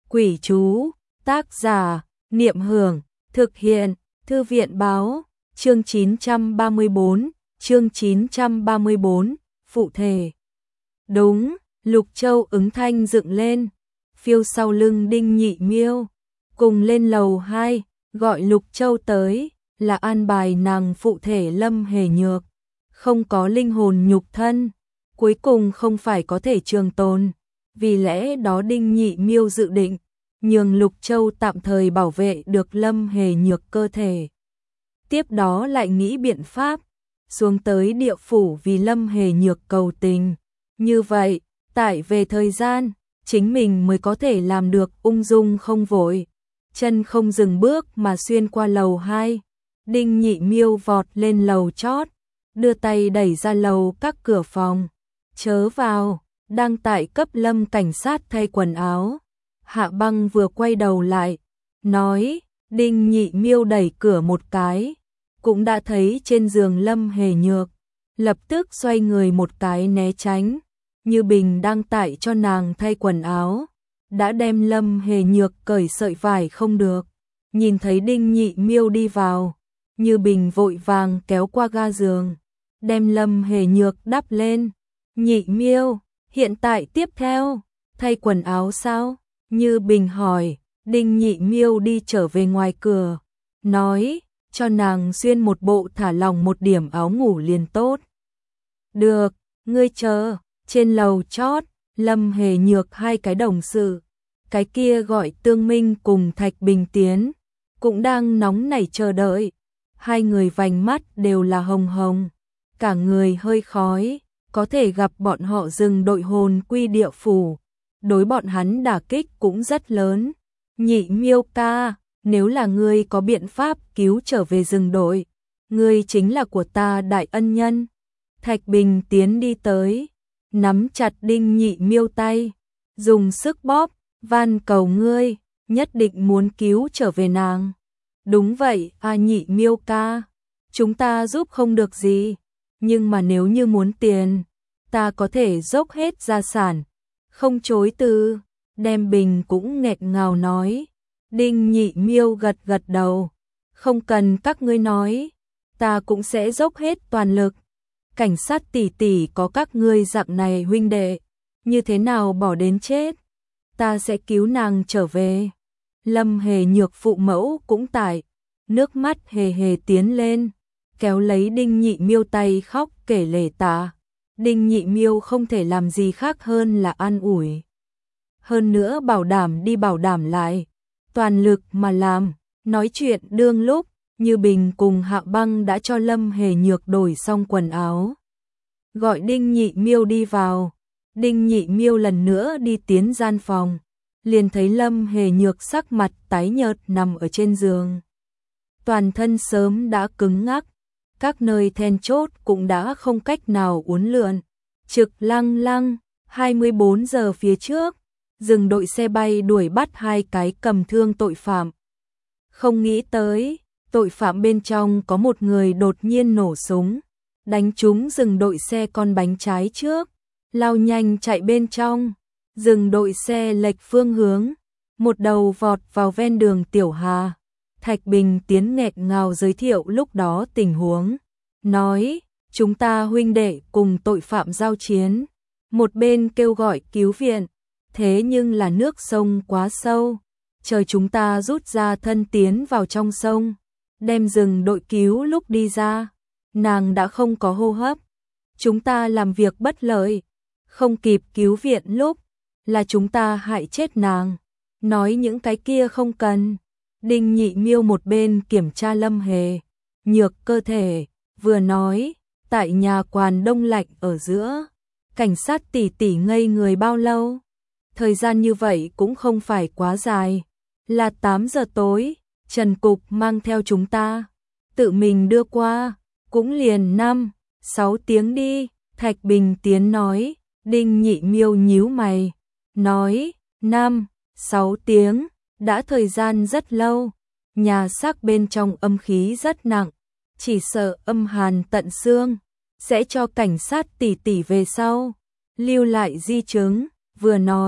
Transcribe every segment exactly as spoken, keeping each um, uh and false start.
Quỷ chú, tác giả, Niệm Hưởng, thực hiện, Thư viện báo, chương chín trăm ba mươi bốn, chương chín trăm ba mươi bốn, phụ thể. Đúng, Lục Châu ứng thanh dựng lên, phiêu sau lưng Đinh Nhị Miêu, cùng lên lầu hai, gọi Lục Châu tới, là an bài nàng phụ thể Lâm Hề Nhược, không có linh hồn nhục thân, cuối cùng không phải có thể trường tồn, vì lẽ đó Đinh Nhị Miêu dự định nhường Lục Châu tạm thời bảo vệ được Lâm Hề Nhược cơ thể. Tiếp đó lại nghĩ biện pháp xuống tới địa phủ vì Lâm Hề Nhược cầu tình. Như vậy, tại về thời gian, chính mình mới có thể làm được ung dung không vội, chân không dừng bước mà xuyên qua lầu hai. Đinh Nhị Miêu vọt lên lầu chót, đưa tay đẩy ra lầu các cửa phòng. Chớ vào, đang tại cấp Lâm cảnh sát thay quần áo. Hạ Băng vừa quay đầu lại, nói, Đinh Nhị Miêu đẩy cửa một cái, cũng đã thấy trên giường Lâm Hề Nhược, lập tức xoay người một cái né tránh, Như Bình đang tại cho nàng thay quần áo, đã đem Lâm Hề Nhược cởi sợi vải không được, nhìn thấy Đinh Nhị Miêu đi vào, Như Bình vội vàng kéo qua ga giường, đem Lâm Hề Nhược đắp lên. Nhị Miêu, hiện tại tiếp theo, thay quần áo sao? Như Bình hỏi. Đinh Nhị Miêu đi trở về ngoài cửa, nói, cho nàng xuyên một bộ thả lỏng một điểm áo ngủ liền tốt. Được, ngươi chờ. Trên lầu chót, Lâm Hề Nhược hai cái đồng sự, cái kia gọi Tương Minh cùng Thạch Bình Tiến, cũng đang nóng nảy chờ đợi. Hai người vành mắt đều là hồng hồng, cả người hơi khói, có thể gặp bọn họ dừng đội hồn quy địa phủ, đối bọn hắn đả kích cũng rất lớn. Nhị Miêu ca, nếu là ngươi có biện pháp cứu trở về rừng đội, ngươi chính là của ta đại ân nhân. Thạch Bình Tiến đi tới, nắm chặt Đinh Nhị Miêu tay, dùng sức bóp, van cầu ngươi, nhất định muốn cứu trở về nàng. Đúng vậy, a Nhị Miêu ca, chúng ta giúp không được gì, nhưng mà nếu như muốn tiền, ta có thể dốc hết gia sản, không chối từ. Đem Bình cũng nghẹn ngào nói. Đinh Nhị Miêu gật gật đầu, không cần các ngươi nói, ta cũng sẽ dốc hết toàn lực. Cảnh sát tỷ tỷ có các ngươi dạng này huynh đệ, như thế nào bỏ đến chết, ta sẽ cứu nàng trở về. Lâm Hề Nhược phụ mẫu cũng tại, nước mắt hề hề tiến lên, kéo lấy Đinh Nhị Miêu tay khóc kể lể tả. Đinh Nhị Miêu không thể làm gì khác hơn là an ủi, hơn nữa bảo đảm đi bảo đảm lại, toàn lực mà làm. Nói chuyện đương lúc, Như Bình cùng Hạ Băng đã cho Lâm Hề Nhược đổi xong quần áo, gọi Đinh Nhị Miêu đi vào. Đinh Nhị Miêu lần nữa đi tiến gian phòng, liền thấy Lâm Hề Nhược sắc mặt tái nhợt nằm ở trên giường, toàn thân sớm đã cứng ngắc, các nơi then chốt cũng đã không cách nào uốn lượn. Trực lăng lăng, hai mươi bốn giờ phía trước, dừng đội xe bay đuổi bắt hai cái cầm thương tội phạm. Không nghĩ tới, tội phạm bên trong có một người đột nhiên nổ súng, đánh trúng dừng đội xe con bánh trái trước, lao nhanh chạy bên trong, dừng đội xe lệch phương hướng, một đầu vọt vào ven đường Tiểu Hà. Thạch Bình Tiến nghẹn ngào giới thiệu lúc đó tình huống, nói, chúng ta huynh đệ cùng tội phạm giao chiến, một bên kêu gọi cứu viện, thế nhưng là nước sông quá sâu, chờ chúng ta rút ra thân tiến vào trong sông, đem rừng đội cứu lúc đi ra, nàng đã không có hô hấp, chúng ta làm việc bất lợi, không kịp cứu viện lúc, là chúng ta hại chết nàng. Nói những cái kia không cần. Đinh Nhị Miêu một bên kiểm tra Lâm Hề Nhược cơ thể, vừa nói, tại nhà quán đông lạnh ở giữa, cảnh sát tỷ tỷ ngây người bao lâu? Thời gian như vậy cũng không phải quá dài, là tám giờ tối, Trần Cục mang theo chúng ta, tự mình đưa qua, cũng liền năm, sáu tiếng đi. Thạch Bình Tiến nói. Đinh Nhị Miêu nhíu mày, nói, năm, sáu tiếng, đã thời gian rất lâu, nhà xác bên trong âm khí rất nặng, chỉ sợ âm hàn tận xương, sẽ cho cảnh sát tỷ tỷ về sau lưu lại di chứng. Vừa nói,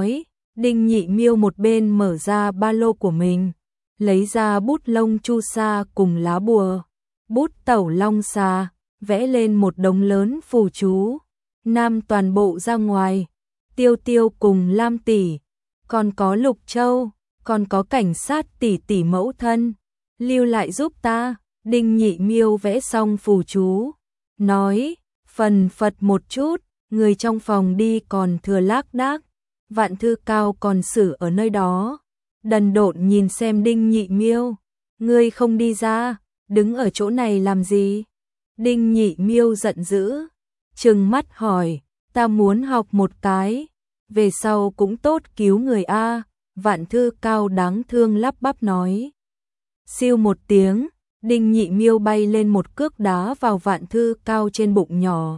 Đinh Nhị Miêu một bên mở ra ba lô của mình, lấy ra bút lông chu sa cùng lá bùa, bút tẩu long xà, vẽ lên một đống lớn phù chú, nam toàn bộ ra ngoài, Tiêu Tiêu cùng Lam tỷ, còn có Lục Châu, còn có cảnh sát tỷ tỷ mẫu thân, lưu lại giúp ta. Đinh Nhị Miêu vẽ xong phù chú, nói, phần phật một chút, người trong phòng đi còn thừa lác đác, Vạn Thư Cao còn xử ở nơi đó. Đần độn nhìn xem Đinh Nhị Miêu, ngươi không đi ra, đứng ở chỗ này làm gì? Đinh Nhị Miêu giận dữ, trừng mắt hỏi, ta muốn học một cái, về sau cũng tốt cứu người a. Vạn Thư Cao đáng thương lắp bắp nói. Siêu một tiếng, Đinh Nhị Miêu bay lên một cước đá vào Vạn Thư Cao trên bụng nhỏ.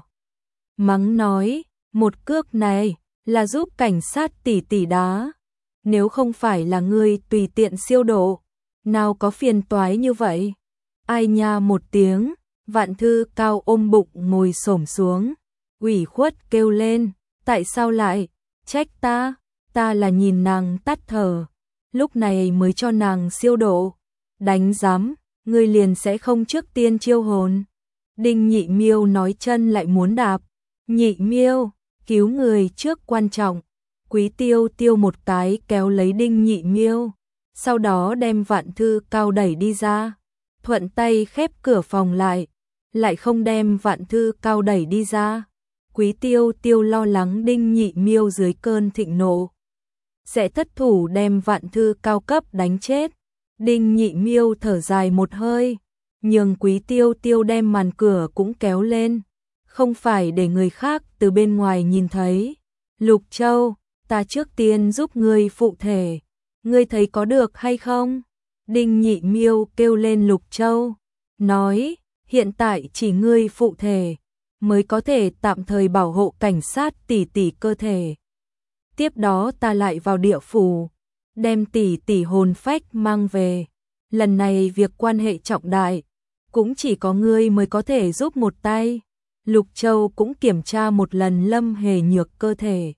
Mắng nói, một cước này là giúp cảnh sát tỷ tỷ đá, nếu không phải là ngươi tùy tiện siêu độ, nào có phiền toái như vậy. Ai nha một tiếng, Vạn Thư Cao ôm bụng ngồi xổm xuống, ủy khuất kêu lên, tại sao lại trách ta, ta là nhìn nàng tắt thở, lúc này mới cho nàng siêu độ, đánh giám, ngươi liền sẽ không trước tiên chiêu hồn. Đinh Nhị Miêu nói chân lại muốn đạp, Nhị Miêu, cứu người trước quan trọng. Quý Tiêu Tiêu một cái kéo lấy Đinh Nhị Miêu, sau đó đem Vạn Thư Cao đẩy đi ra, thuận tay khép cửa phòng lại, lại không đem Vạn Thư Cao đẩy đi ra. Quý Tiêu Tiêu lo lắng Đinh Nhị Miêu dưới cơn thịnh nộ sẽ thất thủ đem Vạn Thư Cao cấp đánh chết. Đinh Nhị Miêu thở dài một hơi, nhường Quý Tiêu Tiêu đem màn cửa cũng kéo lên, không phải để người khác từ bên ngoài nhìn thấy. Lục Châu, ta trước tiên giúp ngươi phụ thể, ngươi thấy có được hay không? Đinh Nhị Miêu kêu lên Lục Châu, nói, hiện tại chỉ ngươi phụ thể mới có thể tạm thời bảo hộ cảnh sát tỷ tỷ cơ thể. Tiếp đó ta lại vào địa phủ, đem tỷ tỷ hồn phách mang về. Lần này việc quan hệ trọng đại, cũng chỉ có ngươi mới có thể giúp một tay. Lục Châu cũng kiểm tra một lần Lâm Hề Nhược cơ thể,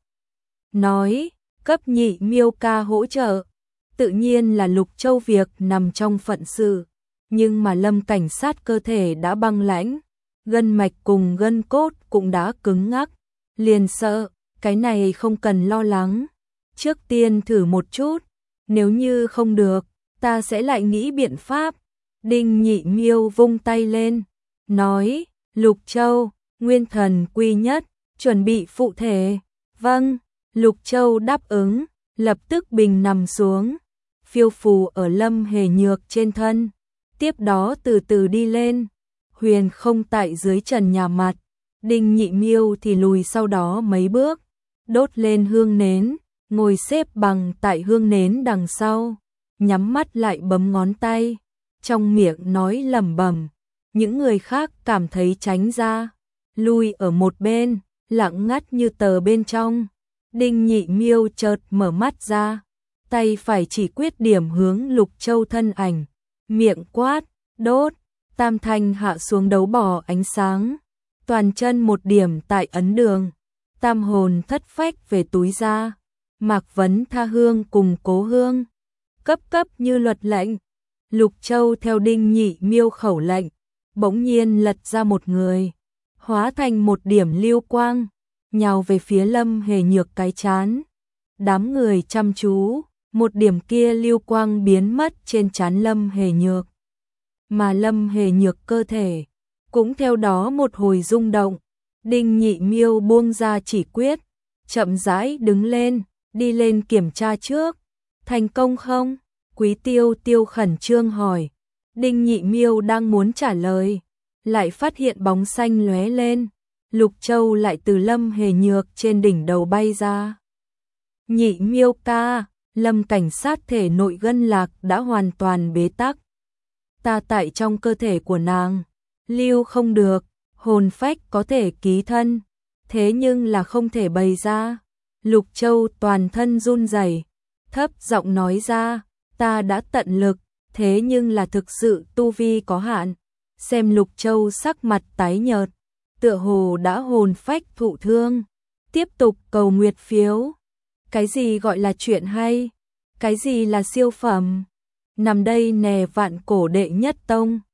nói, cấp Nhị Miêu ca hỗ trợ. Tự nhiên là Lục Châu việc nằm trong phận sự, nhưng mà Lâm cảnh sát cơ thể đã băng lãnh, gân mạch cùng gân cốt cũng đã cứng ngắc, liền sợ, cái này không cần lo lắng, trước tiên thử một chút, nếu như không được, ta sẽ lại nghĩ biện pháp. Đinh Nhị Miêu vung tay lên, nói, Lục Châu, nguyên thần quy nhất, chuẩn bị phụ thể. Vâng, Lục Châu đáp ứng, lập tức bình nằm xuống, phiêu phù ở Lâm Hề Nhược trên thân, tiếp đó từ từ đi lên, huyền không tại dưới trần nhà mặt. Đinh Nhị Miêu thì lùi sau đó mấy bước, đốt lên hương nến, ngồi xếp bằng tại hương nến đằng sau, nhắm mắt lại bấm ngón tay, trong miệng nói lẩm bẩm. Những người khác cảm thấy tránh ra, lui ở một bên, lặng ngắt như tờ bên trong. Đinh Nhị Miêu chợt mở mắt ra, tay phải chỉ quyết điểm hướng Lục Châu thân ảnh, miệng quát, đốt, tam thanh hạ xuống đấu bỏ ánh sáng, toàn chân một điểm tại ấn đường, tam hồn thất phách về túi ra, Mạc Vấn Tha Hương cùng Cố Hương, cấp cấp như luật lệnh. Lục Châu theo Đinh Nhị Miêu khẩu lệnh, bỗng nhiên lật ra một người, hóa thành một điểm lưu quang, nhào về phía Lâm Hề Nhược cái chán. Đám người chăm chú, một điểm kia lưu quang biến mất trên trán Lâm Hề Nhược, mà Lâm Hề Nhược cơ thể cũng theo đó một hồi rung động. Đinh Nhị Miêu buông ra chỉ quyết, chậm rãi đứng lên, đi lên kiểm tra trước. Thành công không? Quý Tiêu Tiêu khẩn trương hỏi. Đinh Nhị Miêu đang muốn trả lời, lại phát hiện bóng xanh lóe lên, Lục Châu lại từ Lâm Hề Nhược trên đỉnh đầu bay ra. Nhị Miêu ca, Lâm cảnh sát thể nội gân lạc đã hoàn toàn bế tắc. Ta tại trong cơ thể của nàng, lưu không được, hồn phách có thể ký thân, thế nhưng là không thể bày ra. Lục Châu toàn thân run rẩy, thấp giọng nói ra, ta đã tận lực, thế nhưng là thực sự tu vi có hạn. Xem Lục Châu sắc mặt tái nhợt, tựa hồ đã hồn phách thụ thương, tiếp tục cầu nguyệt phiếu. Cái gì gọi là chuyện hay? Cái gì là siêu phẩm? Nằm đây nè vạn cổ đệ nhất tông.